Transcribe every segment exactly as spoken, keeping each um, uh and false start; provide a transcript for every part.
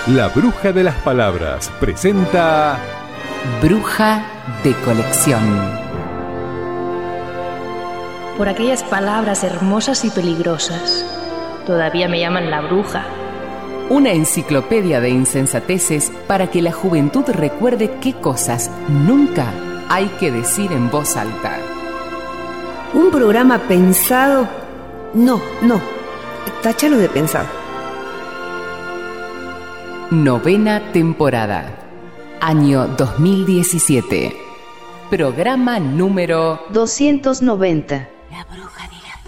La Bruja de las Palabras presenta Bruja de Colección. Por aquellas palabras hermosas y peligrosas, todavía me llaman la bruja. Una enciclopedia de insensateces para que la juventud recuerde qué cosas nunca hay que decir en voz alta. Un programa pensado... No, no, táchalo de pensado. Novena temporada, año dos mil diecisiete. Programa número doscientos noventa. La Bruja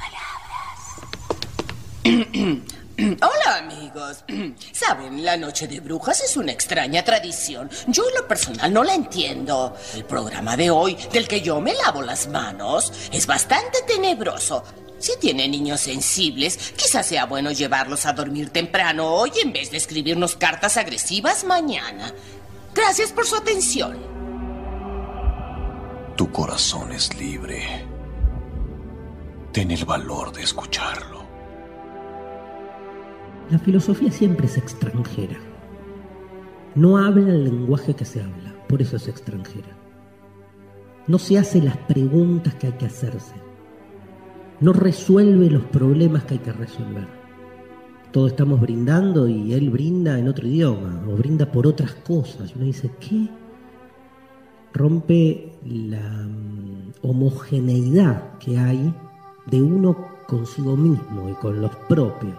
de las Palabras. Hola, amigos. Saben, la noche de brujas es una extraña tradición. Yo en lo personal no la entiendo. El programa de hoy, del que yo me lavo las manos, es bastante tenebroso. Si tienen niños sensibles, quizás sea bueno llevarlos a dormir temprano hoy en vez de escribirnos cartas agresivas mañana. Gracias por su atención. Tu corazón es libre. Ten el valor de escucharlo. La filosofía siempre es extranjera. No habla el lenguaje que se habla, por eso es extranjera. No se hace las preguntas que hay que hacerse. No resuelve los problemas que hay que resolver. Todos estamos brindando y él brinda en otro idioma, o brinda por otras cosas. Y uno dice, ¿qué? Rompe la um, homogeneidad que hay de uno consigo mismo y con los propios.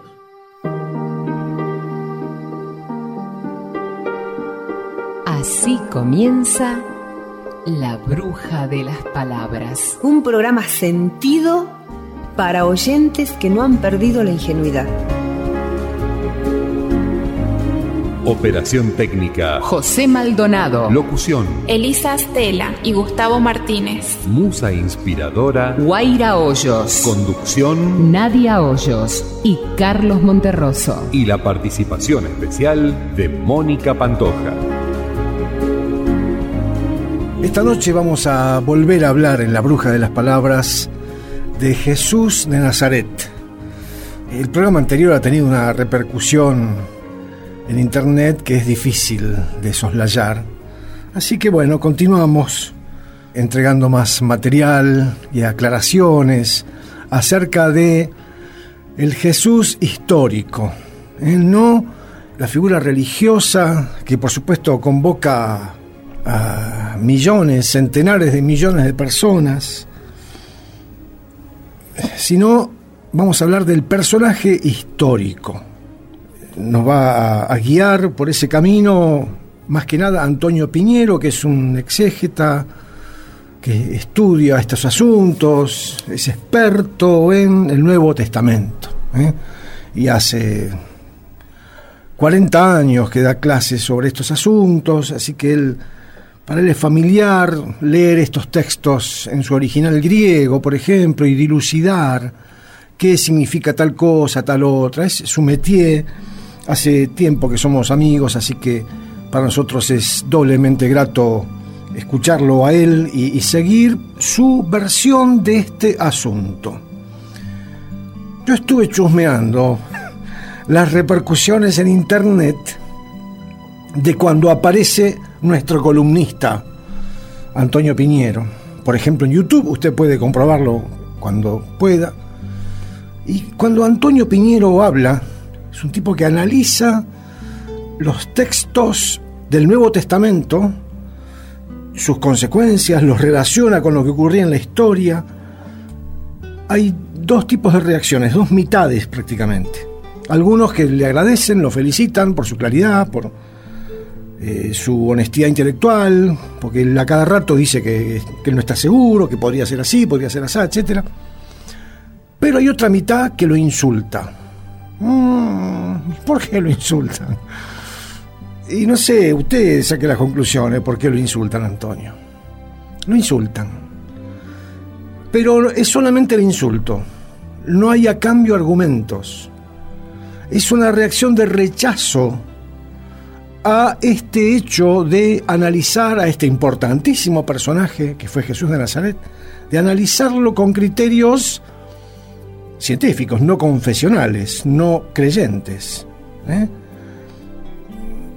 Así comienza La Bruja de las Palabras. Un programa sentido para oyentes que no han perdido la ingenuidad. Operación técnica José Maldonado. Locución Elisa Astela y Gustavo Martínez. Musa inspiradora Guaira Hoyos. Conducción Nadia Hoyos y Carlos Monterroso. Y la participación especial de Mónica Pantoja. Esta noche vamos a volver a hablar en La Bruja de las Palabras de Jesús de Nazaret. El programa anterior ha tenido una repercusión en internet que es difícil de soslayar. Así que bueno, continuamos entregando más material y aclaraciones acerca de el Jesús histórico, ¿eh? No la figura religiosa que por supuesto convoca a millones, centenares de millones de personas, sino vamos a hablar del personaje histórico. Nos va a, a guiar por ese camino más que nada Antonio Piñero, que es un exégeta que estudia estos asuntos, es experto en el Nuevo Testamento, ¿eh? Y hace cuarenta años que da clases sobre estos asuntos, así que él, para él es familiar leer estos textos en su original griego, por ejemplo, y dilucidar qué significa tal cosa, tal otra. Es su métier. Hace tiempo que somos amigos, así que para nosotros es doblemente grato escucharlo a él y, y seguir su versión de este asunto. Yo estuve chusmeando las repercusiones en internet de cuando aparece nuestro columnista Antonio Piñero. Por ejemplo, en YouTube, usted puede comprobarlo cuando pueda. Y cuando Antonio Piñero habla, es un tipo que analiza los textos del Nuevo Testamento, sus consecuencias, los relaciona con lo que ocurría en la historia. Hay dos tipos de reacciones, dos mitades prácticamente. Algunos que le agradecen, lo felicitan por su claridad, por eh, su honestidad intelectual, porque él a cada rato dice que, que él no está seguro, que podría ser así, podría ser así, etcétera. Pero hay otra mitad que lo insulta. Mm, ¿Por qué lo insultan? Y no sé, usted saque las conclusiones por qué lo insultan, Antonio. Lo insultan. Pero es solamente el insulto. No hay a cambio argumentos. Es una reacción de rechazo a este hecho de analizar a este importantísimo personaje que fue Jesús de Nazaret, de analizarlo con criterios científicos, no confesionales, no creyentes, ¿eh?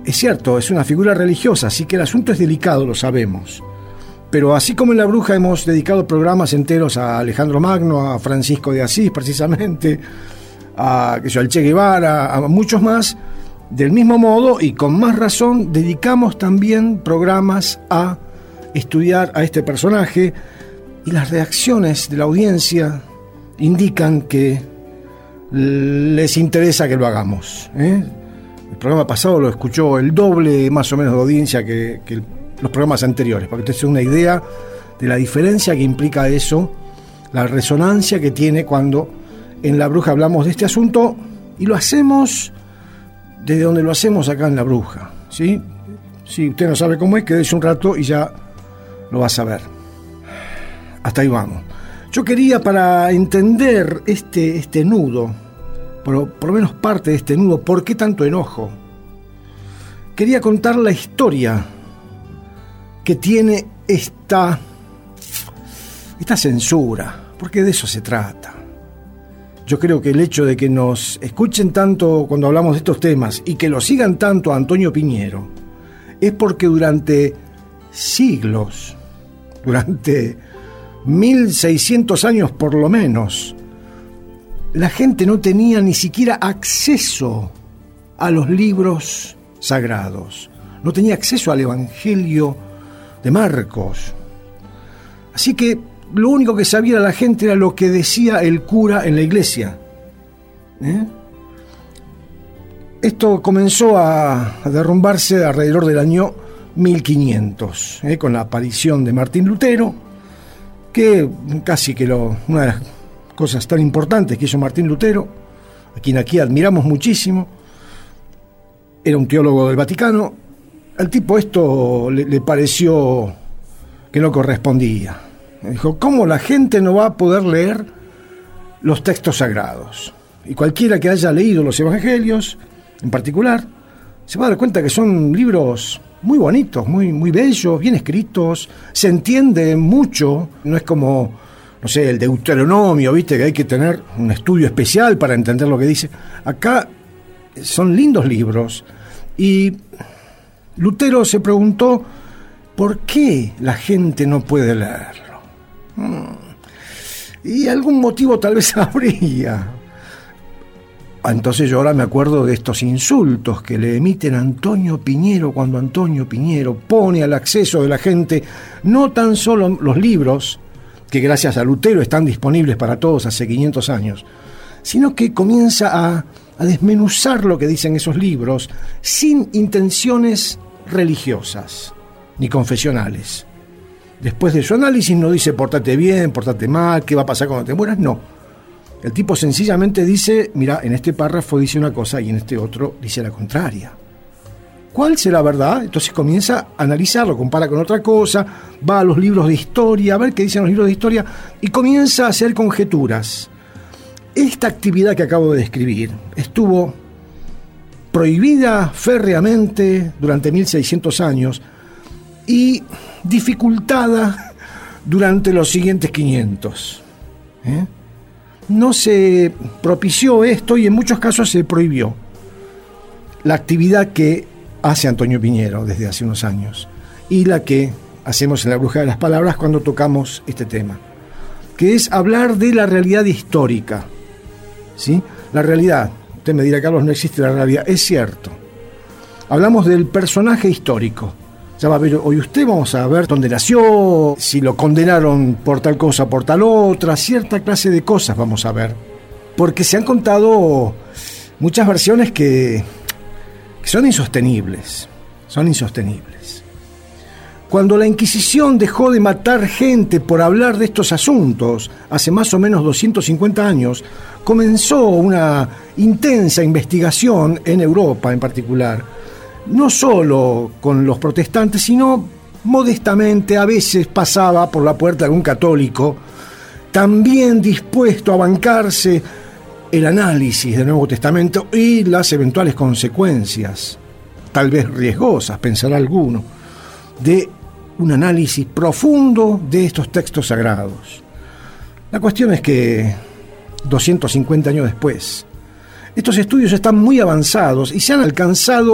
es cierto, es una figura religiosa, así que el asunto es delicado, lo sabemos. Pero así como en La Bruja hemos dedicado programas enteros a Alejandro Magno, a Francisco de Asís precisamente, a que yo, al Che Guevara, a muchos más, del mismo modo y con más razón dedicamos también programas a estudiar a este personaje, y las reacciones de la audiencia indican que les interesa que lo hagamos, ¿eh? El programa pasado lo escuchó el doble más o menos de audiencia que, que los programas anteriores, para que te des una idea de la diferencia que implica eso, la resonancia que tiene cuando en La Bruja hablamos de este asunto, y lo hacemos desde donde lo hacemos acá en La Bruja, ¿sí? Si usted no sabe cómo es, quédese un rato y ya lo va a saber. Hasta ahí vamos. Yo quería, para entender este, este nudo, por, por lo menos parte de este nudo, ¿por qué tanto enojo? Quería contar la historia que tiene esta, esta censura, porque de eso se trata. Yo creo que el hecho de que nos escuchen tanto cuando hablamos de estos temas y que lo sigan tanto a Antonio Piñero es porque durante siglos, durante mil seiscientos años por lo menos, la gente no tenía ni siquiera acceso a los libros sagrados, no tenía acceso al Evangelio de Marcos. Así que lo único que sabía la gente era lo que decía el cura en la iglesia. ¿Eh? Esto comenzó a, a derrumbarse alrededor del año mil quinientos, ¿eh? Con la aparición de Martín Lutero, que casi que lo, una de las cosas tan importantes que hizo Martín Lutero, a quien aquí admiramos muchísimo, era un teólogo del Vaticano. Al tipo esto le, le pareció que no correspondía. Dijo, ¿cómo la gente no va a poder leer los textos sagrados? Y cualquiera que haya leído los evangelios, en particular, se va a dar cuenta que son libros muy bonitos, muy, muy bellos, bien escritos, se entiende mucho, no es como, no sé, el Deuteronomio, viste, que hay que tener un estudio especial para entender lo que dice. Acá son lindos libros, y Lutero se preguntó, ¿por qué la gente no puede leerlo? Y algún motivo tal vez habría. Entonces yo ahora me acuerdo de estos insultos que le emiten a Antonio Piñero cuando Antonio Piñero pone al acceso de la gente no tan solo los libros, que gracias a Lutero están disponibles para todos hace quinientos años, sino que comienza a, a desmenuzar lo que dicen esos libros sin intenciones religiosas ni confesionales. Después de su análisis no dice pórtate bien, pórtate mal, qué va a pasar cuando te mueras, no. El tipo sencillamente dice, mira, en este párrafo dice una cosa y en este otro dice la contraria. ¿Cuál será verdad? Entonces comienza a analizarlo, compara con otra cosa, va a los libros de historia, a ver qué dicen los libros de historia, y comienza a hacer conjeturas. Esta actividad que acabo de describir estuvo prohibida férreamente durante mil seiscientos años y dificultada durante los siguientes quinientos. ¿Eh? No se propició esto y en muchos casos se prohibió la actividad que hace Antonio Piñero desde hace unos años y la que hacemos en La Bruja de las Palabras cuando tocamos este tema, que es hablar de la realidad histórica. ¿Sí? La realidad, usted me dirá, Carlos, no existe la realidad, es cierto. Hablamos del personaje histórico. Ya va a ver, hoy usted vamos a ver dónde nació, si lo condenaron por tal cosa, por tal otra, cierta clase de cosas vamos a ver. Porque se han contado muchas versiones que, que son insostenibles, son insostenibles. Cuando la Inquisición dejó de matar gente por hablar de estos asuntos, hace más o menos doscientos cincuenta años, comenzó una intensa investigación en Europa en particular, no solo con los protestantes, sino modestamente a veces pasaba por la puerta de algún católico, también dispuesto a bancarse el análisis del Nuevo Testamento y las eventuales consecuencias, tal vez riesgosas, pensará alguno, de un análisis profundo de estos textos sagrados. La cuestión es que doscientos cincuenta años después, estos estudios están muy avanzados y se han alcanzado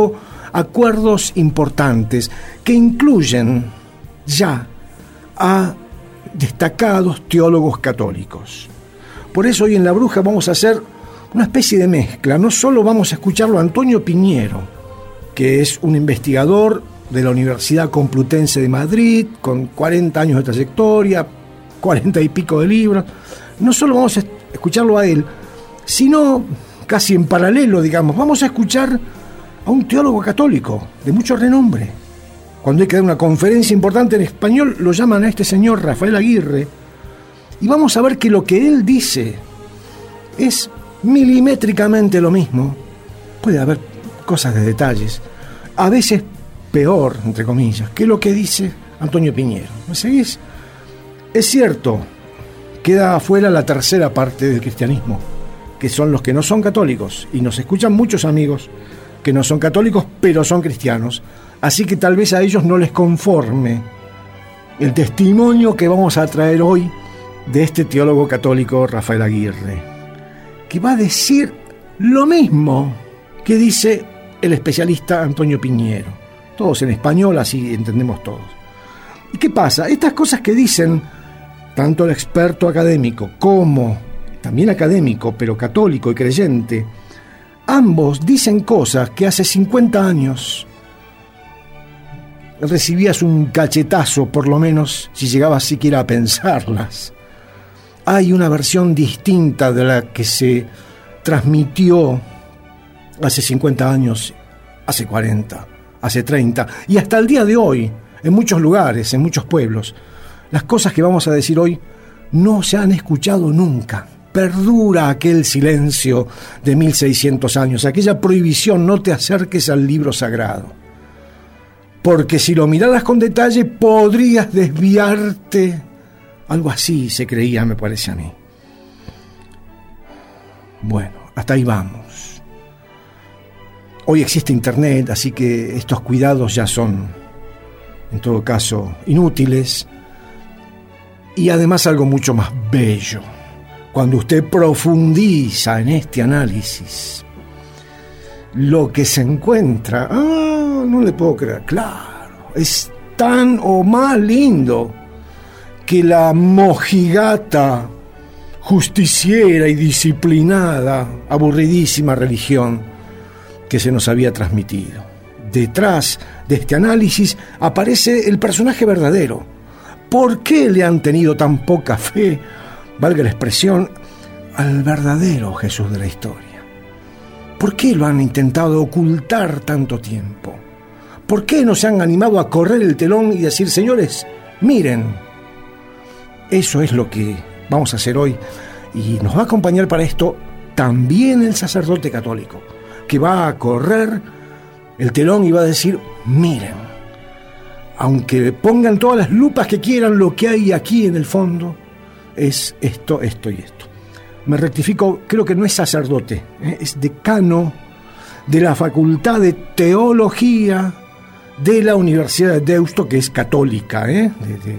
acuerdos importantes que incluyen ya a destacados teólogos católicos. Por eso hoy en La Bruja vamos a hacer una especie de mezcla. No solo vamos a escucharlo a Antonio Piñero, que es un investigador de la Universidad Complutense de Madrid, con cuarenta años de trayectoria, cuarenta y pico de libros. No solo vamos a escucharlo a él, sino casi en paralelo, digamos, vamos a escuchar a un teólogo católico de mucho renombre. Cuando hay que dar una conferencia importante en español, lo llaman a este señor Rafael Aguirre, y vamos a ver que lo que él dice es milimétricamente lo mismo. Puede haber cosas de detalles, a veces peor, entre comillas, que lo que dice Antonio Piñero. ¿Me seguís? Es cierto, queda afuera la tercera parte del cristianismo, que son los que no son católicos, y nos escuchan muchos amigos que no son católicos, pero son cristianos, así que tal vez a ellos no les conforme el testimonio que vamos a traer hoy de este teólogo católico Rafael Aguirre, que va a decir lo mismo que dice el especialista Antonio Piñero. Todos en español, así entendemos todos. ¿Y qué pasa? Estas cosas que dicen tanto el experto académico como también académico, pero católico y creyente, ambos dicen cosas que hace cincuenta años recibías un cachetazo, por lo menos, si llegabas siquiera a pensarlas. Hay una versión distinta de la que se transmitió hace cincuenta años, hace cuarenta, hace treinta, y hasta el día de hoy, en muchos lugares, en muchos pueblos. Las cosas que vamos a decir hoy no se han escuchado nunca. Perdura aquel silencio de mil seiscientos años, aquella prohibición: no te acerques al libro sagrado. Porque si lo miraras con detalle, podrías desviarte. Algo así se creía, me parece a mí. Bueno, hasta ahí vamos. Hoy existe Internet, así que estos cuidados ya son, en todo caso, inútiles. Y además algo mucho más bello. Cuando usted profundiza en este análisis, lo que se encuentra, ah, no le puedo creer, claro, es tan o más lindo que la mojigata, justiciera y disciplinada, aburridísima religión que se nos había transmitido. Detrás de este análisis aparece el personaje verdadero. ¿Por qué le han tenido tan poca fe, valga la expresión, al verdadero Jesús de la historia? ¿Por qué lo han intentado ocultar tanto tiempo? ¿Por qué no se han animado a correr el telón y decir: señores, miren? Eso es lo que vamos a hacer hoy, y nos va a acompañar para esto también el sacerdote católico, que va a correr el telón y va a decir: miren, aunque pongan todas las lupas que quieran, lo que hay aquí en el fondo es esto, esto y esto. Me rectifico, creo que no es sacerdote, ¿eh? Es decano de la Facultad de Teología de la Universidad de Deusto, que es católica, ¿eh?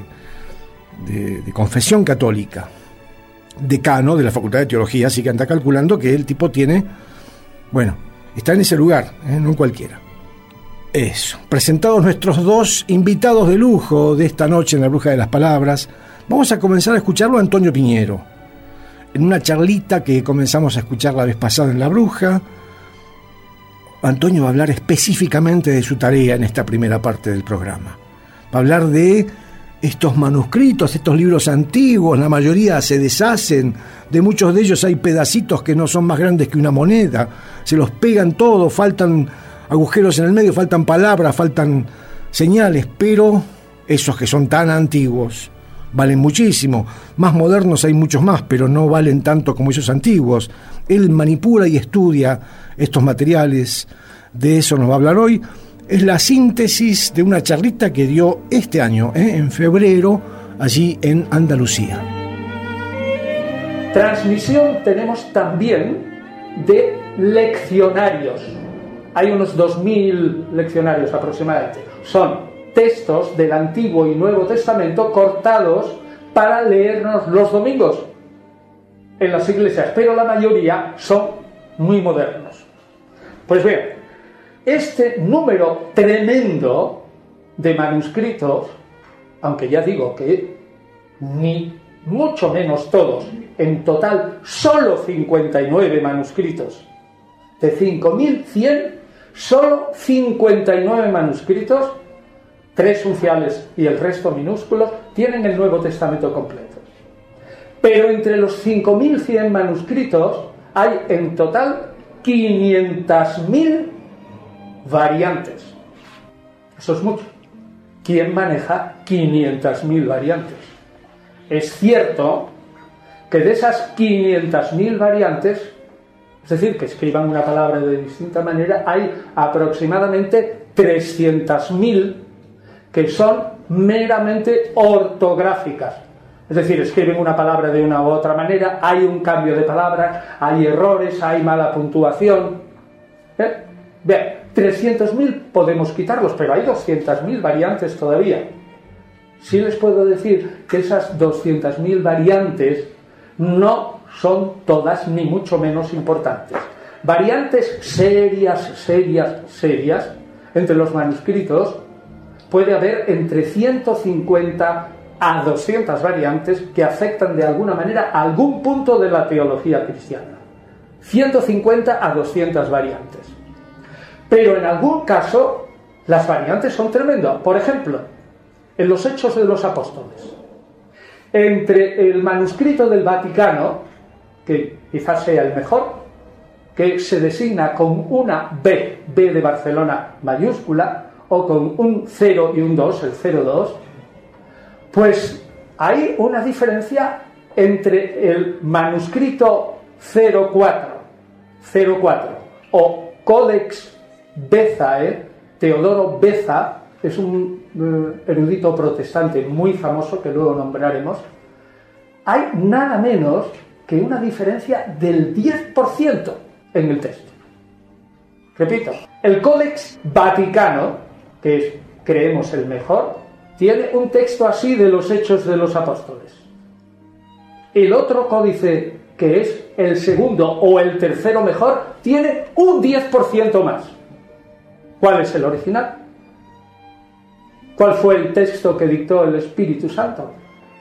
de, de, de, de confesión católica. Decano de la Facultad de Teología, así que anda calculando que el tipo tiene, bueno, está en ese lugar, ¿eh? No en cualquiera. Eso, presentados nuestros dos invitados de lujo de esta noche en La Bruja de las Palabras, vamos a comenzar a escucharlo a Antonio Piñero. En una charlita que comenzamos a escuchar la vez pasada en La Bruja, Antonio va a hablar específicamente de su tarea en esta primera parte del programa. Va a hablar de estos manuscritos, estos libros antiguos, la mayoría se deshacen, de muchos de ellos hay pedacitos que no son más grandes que una moneda, se los pegan todos, faltan agujeros en el medio, faltan palabras, faltan señales, pero esos que son tan antiguos valen muchísimo. Más modernos hay muchos más, pero no valen tanto como esos antiguos. Él manipula y estudia estos materiales, de eso nos va a hablar hoy. Es la síntesis de una charlita que dio este año, ¿eh? en febrero, allí en Andalucía. Transmisión tenemos también de leccionarios. Hay unos dos mil leccionarios aproximadamente. Son textos del Antiguo y Nuevo Testamento cortados para leernos los domingos en las iglesias, pero la mayoría son muy modernos. Pues bien, Este número tremendo de manuscritos, aunque ya digo que ni mucho menos todos, en total solo cincuenta y nueve manuscritos, de cinco mil cien, solo cincuenta y nueve manuscritos, tres unciales y el resto minúsculos, tienen el Nuevo Testamento completo. Pero entre los cinco mil cien manuscritos hay en total quinientas mil variantes. Eso es mucho. ¿Quién maneja quinientas mil variantes? Es cierto que de esas quinientas mil variantes, es decir, que escriban una palabra de distinta manera, hay aproximadamente trescientas mil que son meramente ortográficas. Es decir, escriben una palabra de una u otra manera, hay un cambio de palabra, hay errores, hay mala puntuación. ¿Eh? Bien, trescientos mil podemos quitarlos, pero hay doscientas mil variantes todavía. Sí les puedo decir que esas doscientas mil variantes no son todas ni mucho menos importantes. Variantes serias, serias, serias, entre los manuscritos puede haber entre ciento cincuenta a doscientas variantes que afectan de alguna manera a algún punto de la teología cristiana. ciento cincuenta a doscientas variantes. Pero en algún caso las variantes son tremendas. Por ejemplo, en los Hechos de los Apóstoles, entre el manuscrito del Vaticano, que quizás sea el mejor, que se designa con una B, B de Barcelona mayúscula, o con un cero y un dos, el cero dos, pues hay una diferencia entre el manuscrito cero cuatro, cero cuatro o Codex Bezae, Teodoro Beza, es un uh, erudito protestante muy famoso que luego nombraremos. Hay nada menos que una diferencia del diez por ciento en el texto. Repito, el Codex Vaticano, que es, creemos, el mejor, tiene un texto así de los Hechos de los Apóstoles. El otro códice, que es el segundo o el tercero mejor, tiene un diez por ciento más. ¿Cuál es el original? ¿Cuál fue el texto que dictó el Espíritu Santo?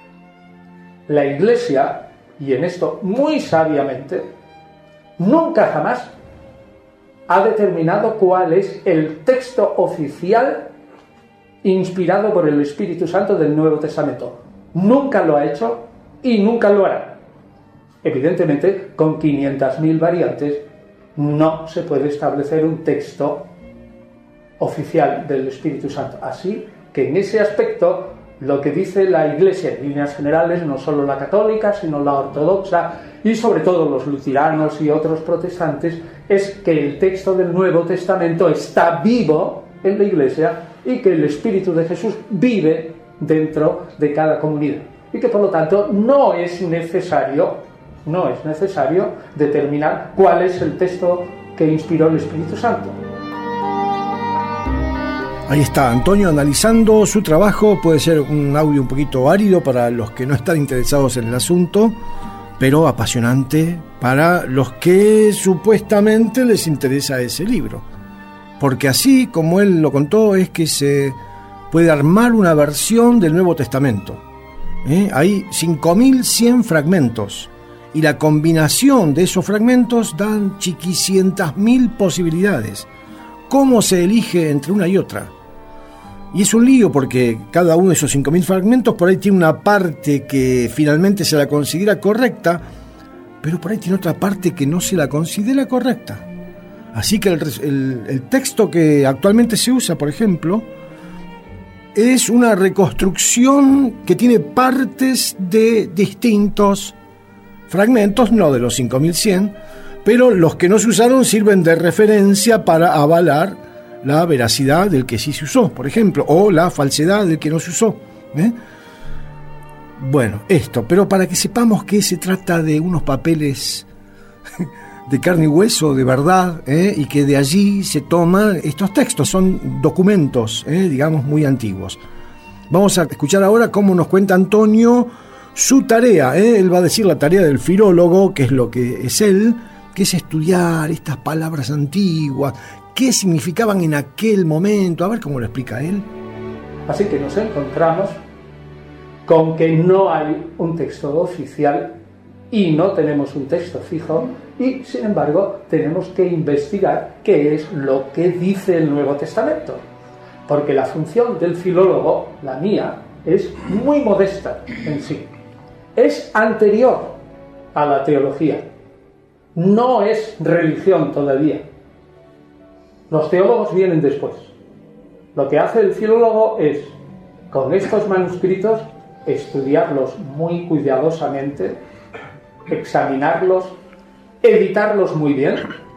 La Iglesia, y en esto muy sabiamente, nunca jamás ha determinado cuál es el texto oficial inspirado por el Espíritu Santo del Nuevo Testamento. Nunca lo ha hecho y nunca lo hará. Evidentemente, con quinientas mil variantes no se puede establecer un texto oficial del Espíritu Santo. Así que en ese aspecto, lo que dice la Iglesia en líneas generales, no solo la católica, sino la ortodoxa y sobre todo los luteranos y otros protestantes, es que el texto del Nuevo Testamento está vivo en la Iglesia y que el Espíritu de Jesús vive dentro de cada comunidad. Y que por lo tanto no es necesario, no es necesario determinar cuál es el texto que inspiró el Espíritu Santo. Ahí está Antonio analizando su trabajo. Puede ser un audio un poquito árido para los que no están interesados en el asunto, pero apasionante para los que supuestamente les interesa ese libro. Porque así como él lo contó, es que se puede armar una versión del Nuevo Testamento. ¿Eh? Hay cinco mil cien fragmentos y la combinación de esos fragmentos dan chiquicientas mil posibilidades. ¿Cómo se elige entre una y otra? Y es un lío porque cada uno de esos cinco mil fragmentos por ahí tiene una parte que finalmente se la considera correcta, pero por ahí tiene otra parte que no se la considera correcta. Así que el, el, el texto que actualmente se usa, por ejemplo, es una reconstrucción que tiene partes de distintos fragmentos, no de los cinco mil cien, pero los que no se usaron sirven de referencia para avalar la veracidad del que sí se usó, por ejemplo, o la falsedad del que no se usó. ¿eh? Bueno, esto, pero para que sepamos que se trata de unos papeles de carne y hueso, de verdad, ¿eh? y que de allí se toman estos textos, son documentos, ¿eh? digamos, muy antiguos. Vamos a escuchar ahora cómo nos cuenta Antonio su tarea. ¿eh? Él va a decir la tarea del filólogo, que es lo que es él, que es estudiar estas palabras antiguas. qué significaban en aquel momento. A ver cómo lo explica él. Así que nos encontramos con que no hay un texto oficial y no tenemos un texto fijo, y sin embargo tenemos que investigar qué es lo que dice el Nuevo Testamento, porque la función del filólogo, la mía, es muy modesta en sí. Es anterior a la teología, no es religión todavía. Los teólogos vienen después. Lo que hace el filólogo es, con estos manuscritos, estudiarlos muy cuidadosamente, examinarlos, editarlos muy bien,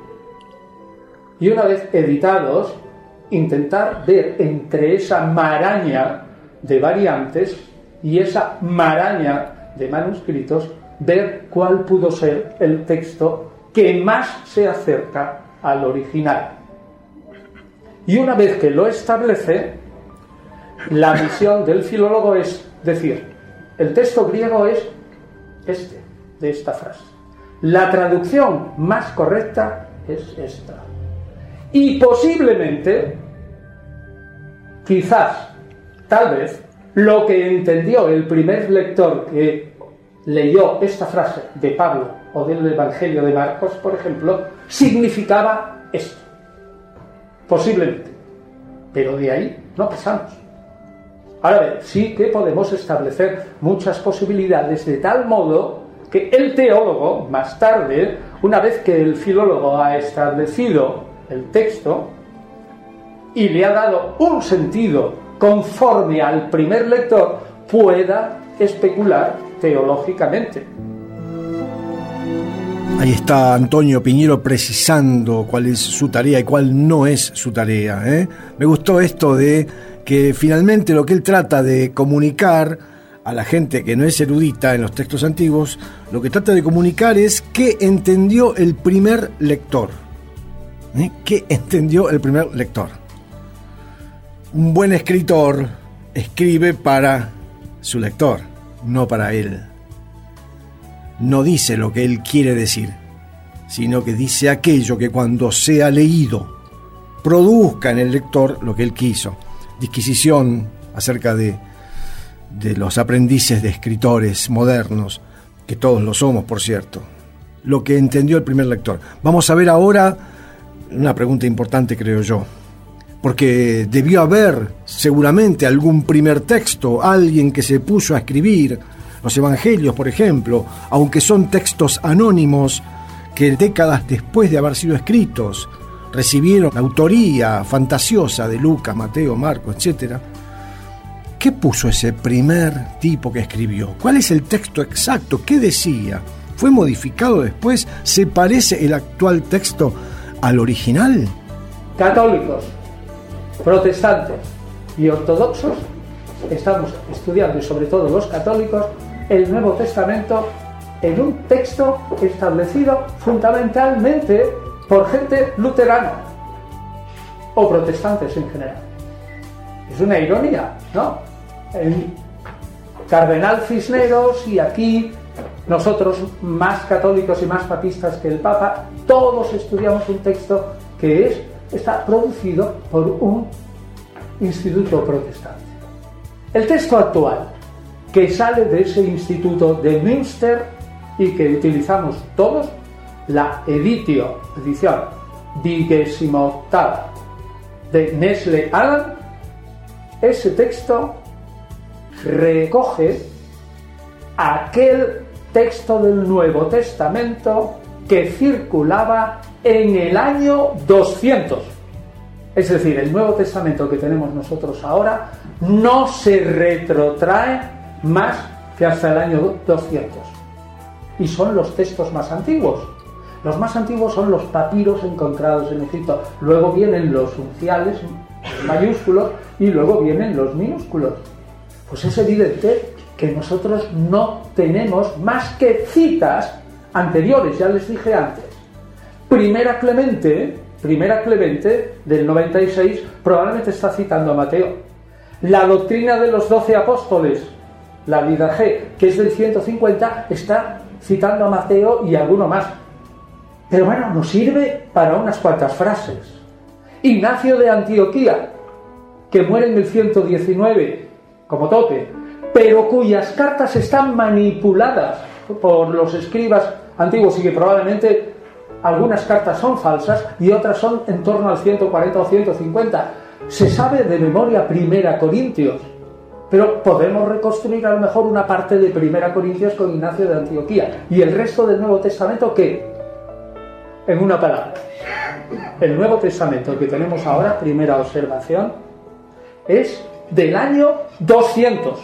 y una vez editados, intentar ver entre esa maraña de variantes y esa maraña de manuscritos, ver cuál pudo ser el texto que más se acerca al original. Y una vez que lo establece, la misión del filólogo es decir, el texto griego es este, de esta frase. La traducción más correcta es esta. Y posiblemente, quizás, tal vez, lo que entendió el primer lector que leyó esta frase de Pablo o del Evangelio de Marcos, por ejemplo, significaba esto. Posiblemente. Pero de ahí no pasamos. Ahora sí que podemos establecer muchas posibilidades de tal modo que el teólogo, más tarde, una vez que el filólogo ha establecido el texto y le ha dado un sentido conforme al primer lector, pueda especular teológicamente. Ahí está Antonio Piñero precisando cuál es su tarea y cuál no es su tarea, ¿eh? Me gustó esto de que finalmente lo que él trata de comunicar a la gente que no es erudita en los textos antiguos, lo que trata de comunicar es qué entendió el primer lector. ¿Eh? ¿Qué entendió el primer lector? Un buen escritor escribe para su lector, no para él. No dice lo que él quiere decir, sino que dice aquello que cuando sea leído produzca en el lector lo que él quiso. Disquisición acerca de, de los aprendices de escritores modernos, que todos lo somos, por cierto. Lo que entendió el primer lector. Vamos a ver ahora una pregunta importante, creo yo, porque debió haber seguramente algún primer texto, alguien que se puso a escribir los evangelios, por ejemplo, aunque son textos anónimos que décadas después de haber sido escritos recibieron la autoría fantasiosa de Lucas, Mateo, Marcos, etcétera. ¿Qué puso ese primer tipo que escribió? ¿Cuál es el texto exacto? ¿Qué decía? ¿Fue modificado después? ¿Se parece el actual texto al original? Católicos, protestantes y ortodoxos estamos estudiando, y sobre todo los católicos, el Nuevo Testamento en un texto establecido fundamentalmente por gente luterana o protestantes en general. Es una ironía, ¿no? El cardenal Cisneros y aquí nosotros, más católicos y más papistas que el Papa, todos estudiamos un texto que es, está producido por un instituto protestante. El texto actual, que sale de ese instituto de Münster y que utilizamos todos, la editio, edición vigésimo octava de Nestle Aland, ese texto recoge aquel texto del Nuevo Testamento que circulaba en el año doscientos. Es decir, el Nuevo Testamento que tenemos nosotros ahora no se retrotrae más que hasta el año doscientos. Y son los textos más antiguos. Los más antiguos son los papiros encontrados en Egipto. Luego vienen los unciales mayúsculos y luego vienen los minúsculos. Pues es evidente que nosotros no tenemos más que citas anteriores, ya les dije antes. Primera Clemente, Primera Clemente del noventa y seis, probablemente está citando a Mateo. La doctrina de los doce apóstoles, la Didache, que es del ciento cincuenta, está citando a Mateo y alguno más. Pero bueno, nos sirve para unas cuantas frases. Ignacio de Antioquía, que muere en el ciento diecinueve, como tope, pero cuyas cartas están manipuladas por los escribas antiguos y que probablemente algunas cartas son falsas y otras son en torno al ciento cuarenta o ciento cincuenta. Se sabe de memoria Primera Corintios, pero podemos reconstruir a lo mejor una parte de Primera Corintios con Ignacio de Antioquía. ¿Y el resto del Nuevo Testamento qué? En una palabra. El Nuevo Testamento que tenemos ahora, primera observación, es del año doscientos.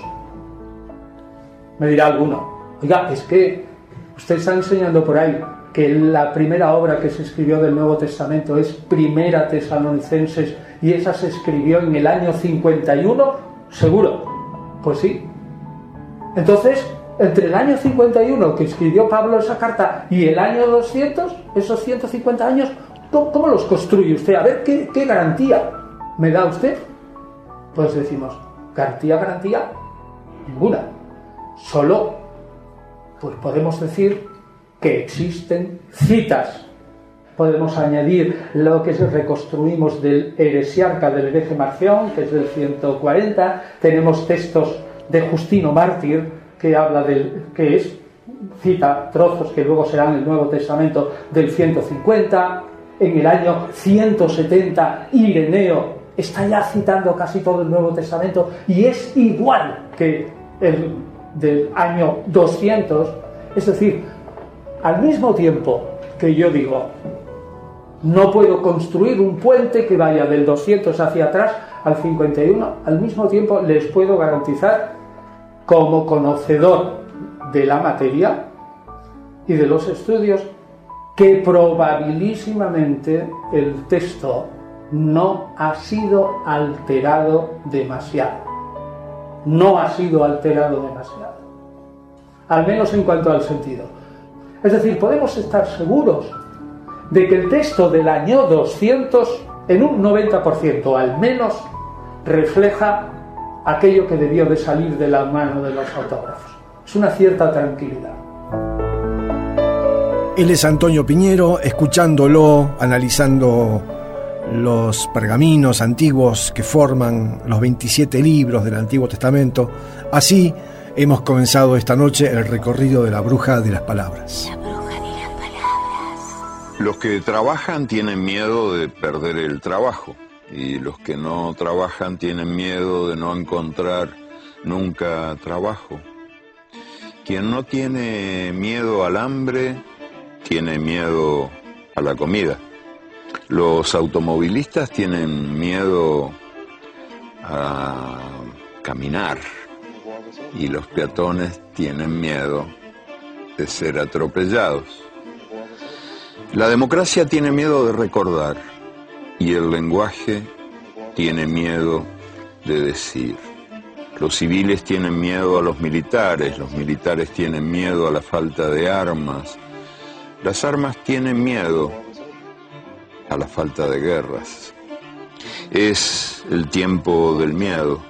Me dirá alguno, oiga, es que usted está enseñando por ahí que la primera obra que se escribió del Nuevo Testamento es Primera Tesalonicenses y esa se escribió en el año cincuenta y uno, seguro. Pues sí. Entonces, entre el año cincuenta y uno que escribió Pablo esa carta y el año doscientos, esos ciento cincuenta años, ¿cómo, cómo los construye usted? A ver, ¿qué, qué garantía me da usted? Pues decimos, garantía, garantía, ninguna. Solo, pues podemos decir que existen citas. Podemos añadir lo que reconstruimos del Heresiarca del hereje Marción, que es del ciento cuarenta. Tenemos textos de Justino Mártir, que habla del, que es, cita trozos que luego serán el Nuevo Testamento del ciento cincuenta. En el año ciento setenta, Ireneo está ya citando casi todo el Nuevo Testamento y es igual que el del año doscientos. Es decir, al mismo tiempo que yo digo, no puedo construir un puente que vaya del doscientos hacia atrás al cincuenta y uno, al mismo tiempo les puedo garantizar, como conocedor de la materia y de los estudios, que probabilísimamente el texto no ha sido alterado demasiado. No ha sido alterado demasiado. Al menos en cuanto al sentido. Es decir, podemos estar seguros de que el texto del año doscientos, en un noventa por ciento al menos, refleja aquello que debió de salir de la mano de los autógrafos. Es una cierta tranquilidad. Él es Antonio Piñero, escuchándolo, analizando los pergaminos antiguos que forman los veintisiete libros del Antiguo Testamento. Así hemos comenzado esta noche el recorrido de la bruja de las palabras. La bruja de las palabras. Los que trabajan tienen miedo de perder el trabajo y los que no trabajan tienen miedo de no encontrar nunca trabajo. Quien no tiene miedo al hambre, tiene miedo a la comida. Los automovilistas tienen miedo a caminar y los peatones tienen miedo de ser atropellados. La democracia tiene miedo de recordar y el lenguaje tiene miedo de decir. Los civiles tienen miedo a los militares, los militares tienen miedo a la falta de armas. Las armas tienen miedo a la falta de guerras. Es el tiempo del miedo.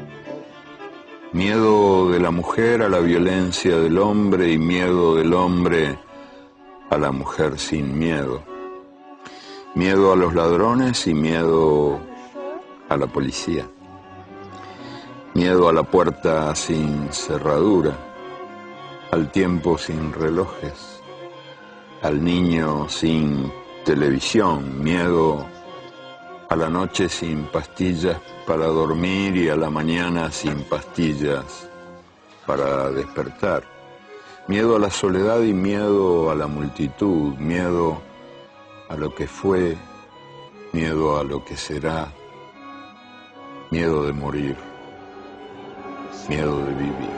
Miedo de la mujer a la violencia del hombre y miedo del hombre a la mujer sin miedo. Miedo a los ladrones y miedo a la policía. Miedo a la puerta sin cerradura, al tiempo sin relojes, al niño sin televisión, miedo a la noche sin pastillas para dormir y a la mañana sin pastillas para despertar. Miedo a la soledad y miedo a la multitud, miedo a lo que fue, miedo a lo que será, miedo de morir, miedo de vivir.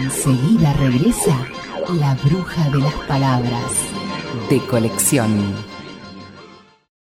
Enseguida regresa La Bruja de las Palabras, de Colección.